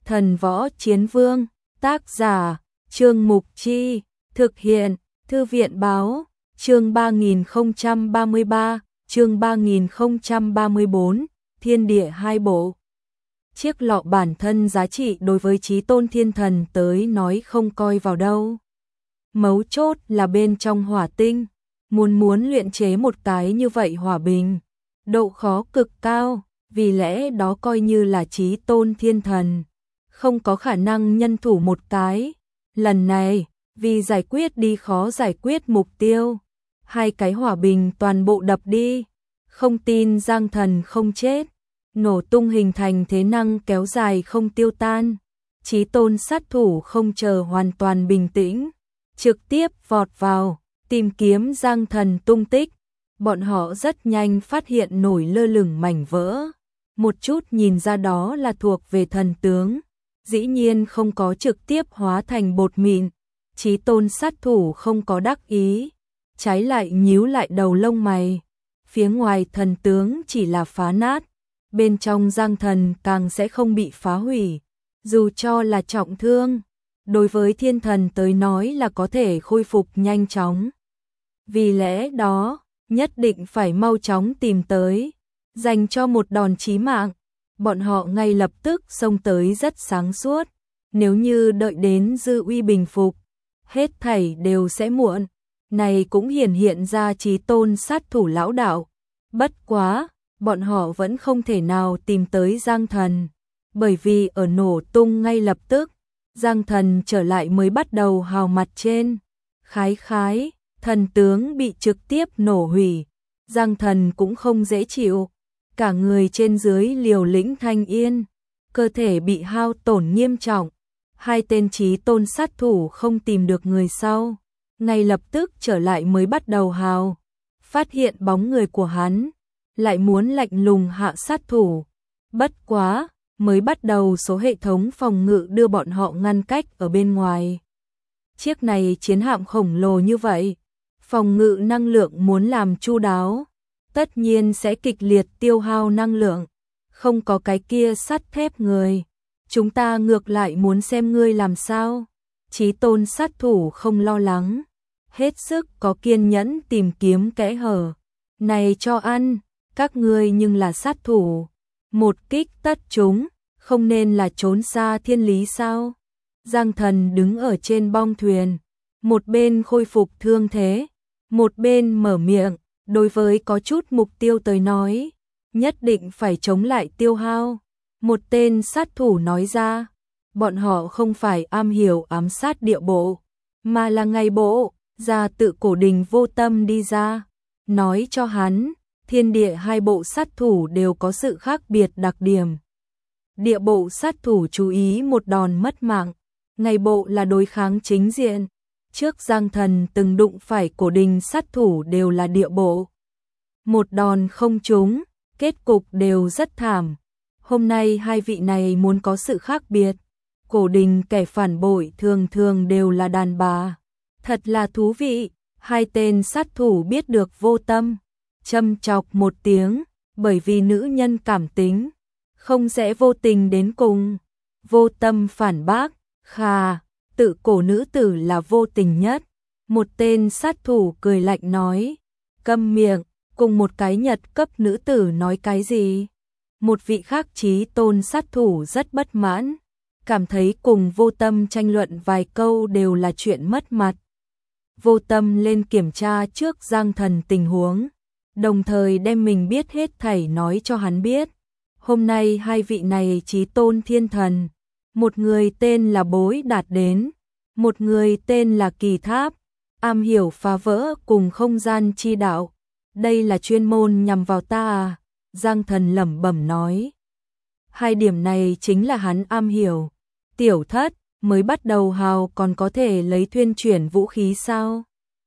Thần Võ Chiến Vương, tác giả, Trương Mục Chi, thực hiện, Thư viện Báo, chương 3033, chương 3034, Thiên Địa Hai Bộ. Chiếc lọ bản thân giá trị đối với Chí Tôn Thiên Thần tới nói không coi vào đâu. Mấu chốt là bên trong hỏa tinh, muốn luyện chế một cái như vậy hỏa bình, độ khó cực cao, vì lẽ đó coi như là Chí Tôn Thiên Thần, không có khả năng nhân thủ một cái. Lần này, vì giải quyết đi khó giải quyết mục tiêu, hai cái hỏa bình toàn bộ đập đi, không tin Giang Thần không chết, nổ tung hình thành thế năng kéo dài không tiêu tan. Chí Tôn sát thủ không chờ hoàn toàn bình tĩnh, trực tiếp vọt vào, tìm kiếm Giang Thần tung tích. Bọn họ rất nhanh phát hiện nổi lơ lửng mảnh vỡ, một chút nhìn ra đó là thuộc về thần tướng, dĩ nhiên không có trực tiếp hóa thành bột mịn. Chí Tôn sát thủ không có đắc ý, trái lại nhíu lại đầu lông mày. Phía ngoài thần tướng chỉ là phá nát, bên trong Giang Thần càng sẽ không bị phá hủy, dù cho là trọng thương, đối với thiên thần tới nói là có thể khôi phục nhanh chóng. Vì lẽ đó, nhất định phải mau chóng tìm tới, dành cho một đòn chí mạng. Bọn họ ngay lập tức xông tới rất sáng suốt, nếu như đợi đến dư uy bình phục, hết thảy đều sẽ muộn. Này cũng hiện ra Chí Tôn sát thủ lão đạo. Bất quá, bọn họ vẫn không thể nào tìm tới Giang Thần, bởi vì ở nổ tung ngay lập tức, Giang Thần trở lại mới bắt đầu hào mặt trên. Khái, thần tướng bị trực tiếp nổ hủy, Giang Thần cũng không dễ chịu, cả người trên dưới liều lĩnh thanh yên, cơ thể bị hao tổn nghiêm trọng. Hai tên Chí Tôn sát thủ không tìm được người sau, ngay lập tức trở lại mới bắt đầu hào, phát hiện bóng người của hắn, lại muốn lạnh lùng hạ sát thủ. Bất quá, mới bắt đầu số hệ thống phòng ngự đưa bọn họ ngăn cách ở bên ngoài. Chiếc này chiến hạm khổng lồ như vậy, phòng ngự năng lượng muốn làm chu đáo, tất nhiên sẽ kịch liệt tiêu hao năng lượng, không có cái kia sắt thép người. Chúng ta ngược lại muốn xem ngươi làm sao. Chí Tôn sát thủ không lo lắng, hết sức có kiên nhẫn tìm kiếm kẽ hở. Này cho ăn, các ngươi nhưng là sát thủ, một kích tất chúng, không nên là trốn xa thiên lý sao? Giang Thần đứng ở trên bong thuyền, một bên khôi phục thương thế, một bên mở miệng, đối với có chút mục tiêu tới nói, nhất định phải chống lại tiêu hao. Một tên sát thủ nói ra, bọn họ không phải am hiểu ám sát địa bộ, mà là ngày bộ, ra tự cổ đình vô tâm đi ra, nói cho hắn, thiên địa hai bộ sát thủ đều có sự khác biệt đặc điểm. Địa bộ sát thủ chú ý một đòn mất mạng, ngày bộ là đối kháng chính diện. Trước Giang Thần từng đụng phải cổ đình sát thủ đều là địa bộ. Một đòn không trúng, kết cục đều rất thảm. Hôm nay hai vị này muốn có sự khác biệt. Cổ đình kẻ phản bội thường đều là đàn bà. Thật là thú vị, hai tên sát thủ biết được vô tâm. Châm chọc một tiếng, bởi vì nữ nhân cảm tính, không sẽ vô tình đến cùng. Vô tâm phản bác, khà, tự cổ nữ tử là vô tình nhất. Một tên sát thủ cười lạnh nói, câm miệng, cùng một cái nhật cấp nữ tử nói cái gì? Một vị khác Chí Tôn sát thủ rất bất mãn, cảm thấy cùng vô tâm tranh luận vài câu đều là chuyện mất mặt. Vô tâm lên kiểm tra trước Giang Thần tình huống, đồng thời đem mình biết hết thảy nói cho hắn biết. Hôm nay hai vị này Chí Tôn Thiên Thần, một người tên là Bối Đạt đến, một người tên là Kỳ Tháp, am hiểu phá vỡ cùng không gian chi đạo. Đây là chuyên môn nhằm vào ta à? Giang Thần lẩm bẩm nói. Hai điểm này chính là hắn am hiểu. Tiểu Thất, mới bắt đầu hào còn có thể lấy thuyên chuyển vũ khí sao?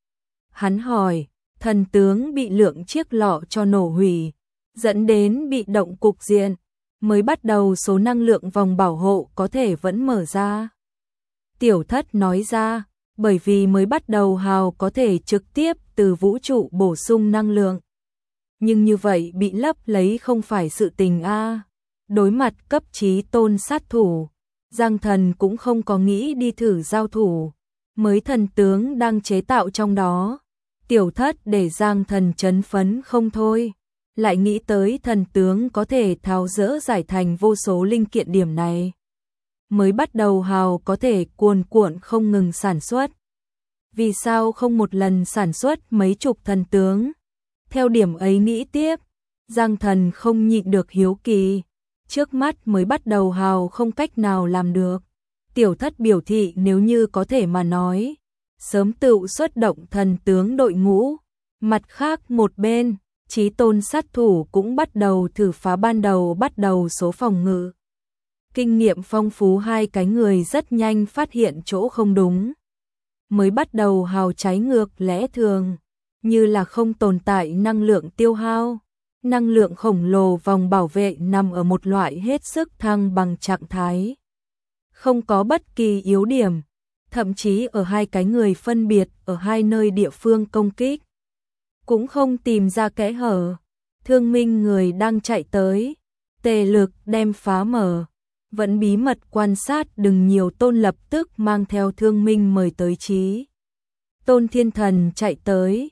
Hắn hỏi, thần tướng bị lượng chiếc lọ cho nổ hủy, dẫn đến bị động cục diện, mới bắt đầu số năng lượng vòng bảo hộ có thể vẫn mở ra. Tiểu Thất nói ra, bởi vì mới bắt đầu hào có thể trực tiếp từ vũ trụ bổ sung năng lượng. Nhưng như vậy bị lấp lấy không phải sự tình a. Đối mặt cấp Chí Tôn sát thủ, Giang Thần cũng không có nghĩ đi thử giao thủ, mới thần tướng đang chế tạo trong đó. Tiểu Thất để Giang Thần chấn phấn không thôi, lại nghĩ tới thần tướng có thể tháo dỡ giải thành vô số linh kiện điểm này. Mới bắt đầu hào có thể cuồn cuộn không ngừng sản xuất. Vì sao không một lần sản xuất mấy chục thần tướng? Theo điểm ấy nghĩ tiếp, Giang Thần không nhịn được hiếu kỳ. Trước mắt mới bắt đầu hào không cách nào làm được. Tiểu Thất biểu thị nếu như có thể mà nói, sớm tự xuất động thần tướng đội ngũ. Mặt khác một bên, Chí Tôn sát thủ cũng bắt đầu thử phá ban đầu bắt đầu số phòng ngự. Kinh nghiệm phong phú hai cái người rất nhanh phát hiện chỗ không đúng. Mới bắt đầu hào trái ngược lẽ thường, như là không tồn tại năng lượng tiêu hao. Năng lượng khổng lồ vòng bảo vệ nằm ở một loại hết sức thăng bằng trạng thái. Không có bất kỳ yếu điểm, thậm chí ở hai cái người phân biệt ở hai nơi địa phương công kích. Cũng không tìm ra kẽ hở. Thương Minh người đang chạy tới, tề lực đem phá mở. Vẫn bí mật quan sát đừng nhiều Tôn lập tức mang theo Thương Minh mời tới Chí Tôn Thiên Thần chạy tới.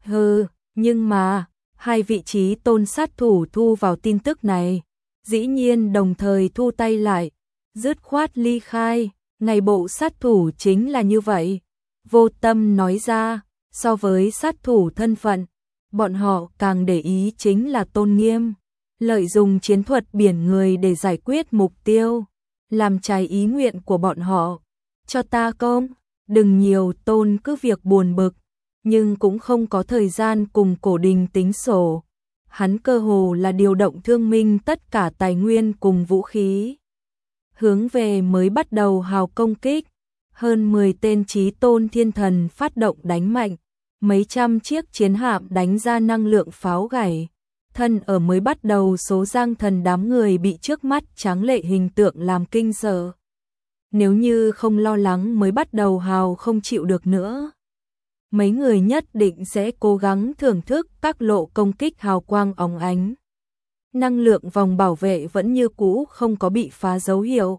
Nhưng mà, hai vị Chí Tôn sát thủ thu vào tin tức này, dĩ nhiên đồng thời thu tay lại, dứt khoát ly khai, ngày bộ sát thủ chính là như vậy. Vô Tâm nói ra, so với sát thủ thân phận, bọn họ càng để ý chính là tôn nghiêm. Lợi dụng chiến thuật biển người để giải quyết mục tiêu, làm trái ý nguyện của bọn họ. Cho ta công, đừng nhiều Tôn cứ việc buồn bực, nhưng cũng không có thời gian cùng Cổ Đình tính sổ. Hắn cơ hồ là điều động Thương Minh tất cả tài nguyên cùng vũ khí. Hướng về mới bắt đầu hào công kích, hơn 10 tên Chí Tôn Thiên Thần phát động đánh mạnh, mấy trăm chiếc chiến hạm đánh ra năng lượng pháo gảy. Thân ở mới bắt đầu số Giang Thần đám người bị trước mắt tráng lệ hình tượng làm kinh sợ. Nếu như không lo lắng mới bắt đầu hào không chịu được nữa. Mấy người nhất định sẽ cố gắng thưởng thức các lộ công kích hào quang óng ánh. Năng lượng vòng bảo vệ vẫn như cũ không có bị phá dấu hiệu.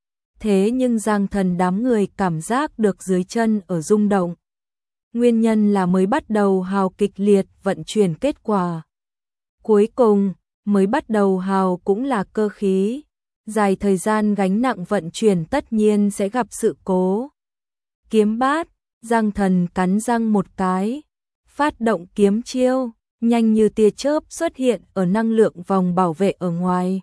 Thế nhưng Giang Thần đám người cảm giác được dưới chân ở rung động. Nguyên nhân là mới bắt đầu hào kịch liệt vận chuyển kết quả. Cuối cùng, mới bắt đầu hào cũng là cơ khí. Dài thời gian gánh nặng vận chuyển tất nhiên sẽ gặp sự cố. Kiếm bát, Giang Thần cắn răng một cái, phát động kiếm chiêu, nhanh như tia chớp xuất hiện ở năng lượng vòng bảo vệ ở ngoài.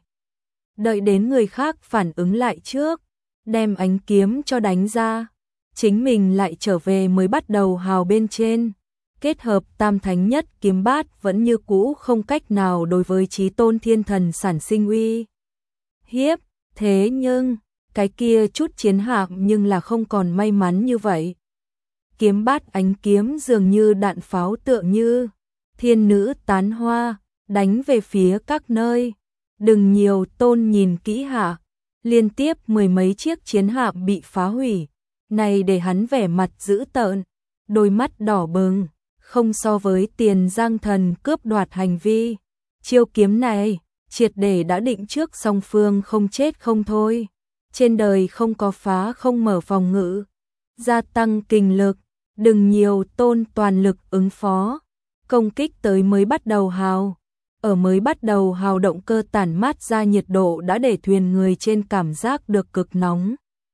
Đợi đến người khác phản ứng lại trước, đem ánh kiếm cho đánh ra, chính mình lại trở về mới bắt đầu hào bên trên. Kết hợp tam thánh nhất kiếm bát vẫn như cũ không cách nào đối với Chí Tôn Thiên Thần sản sinh uy hiếp. Thế nhưng, cái kia chút chiến hạm nhưng là không còn may mắn như vậy. Kiếm bát ánh kiếm dường như đạn pháo tựa như thiên nữ tán hoa, đánh về phía các nơi. Đừng nhiều Tôn nhìn kỹ hạ, liên tiếp mười mấy chiếc chiến hạm bị phá hủy. Này để hắn vẻ mặt dữ tợn, đôi mắt đỏ bừng, không so với tiền Giang Thần cướp đoạt hành vi. Chiêu kiếm này, triệt để đã định trước song phương không chết không thôi. Trên đời không có phá không mở phòng ngự. Gia tăng kình lực, đừng nhiều Tôn toàn lực ứng phó. Công kích tới mới bắt đầu hào. Ở mới bắt đầu hào động cơ tản mát ra nhiệt độ đã để thuyền người trên cảm giác được cực nóng.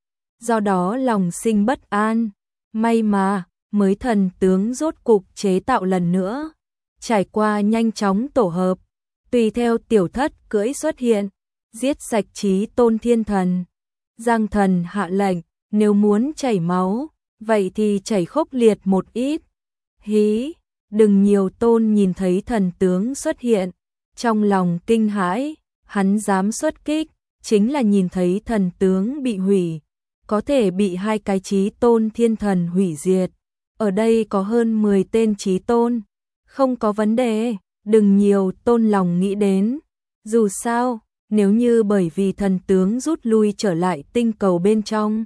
Do đó lòng sinh bất an. May mà, mới thần tướng rốt cục chế tạo lần nữa. Trải qua nhanh chóng tổ hợp. Tùy theo Tiểu Thất cưỡi xuất hiện, giết sạch Chí Tôn Thiên Thần. Giang Thần hạ lệnh, nếu muốn chảy máu, vậy thì chảy khốc liệt một ít. Hí, đừng nhiều Tôn nhìn thấy thần tướng xuất hiện, trong lòng kinh hãi, hắn dám xuất kích, chính là nhìn thấy thần tướng bị hủy, có thể bị hai cái Chí Tôn Thiên Thần hủy diệt. Ở đây có hơn 10 tên Chí Tôn, không có vấn đề. Đừng nhiều Tôn lòng nghĩ đến, dù sao, nếu như bởi vì thần tướng rút lui trở lại tinh cầu bên trong,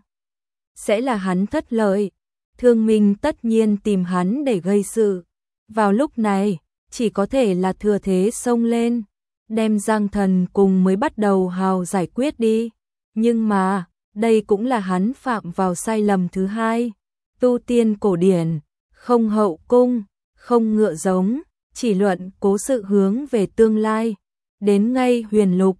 sẽ là hắn thất lợi. Thương Minh tất nhiên tìm hắn để gây sự. Vào lúc này, chỉ có thể là thừa thế xông lên, đem Giang Thần cùng mới bắt đầu hào giải quyết đi. Nhưng mà, Đây cũng là hắn phạm vào sai lầm thứ hai. Tu tiên cổ điển, không hậu cung, không ngựa giống, chỉ luận cố sự hướng về tương lai. Đến ngay huyền lục,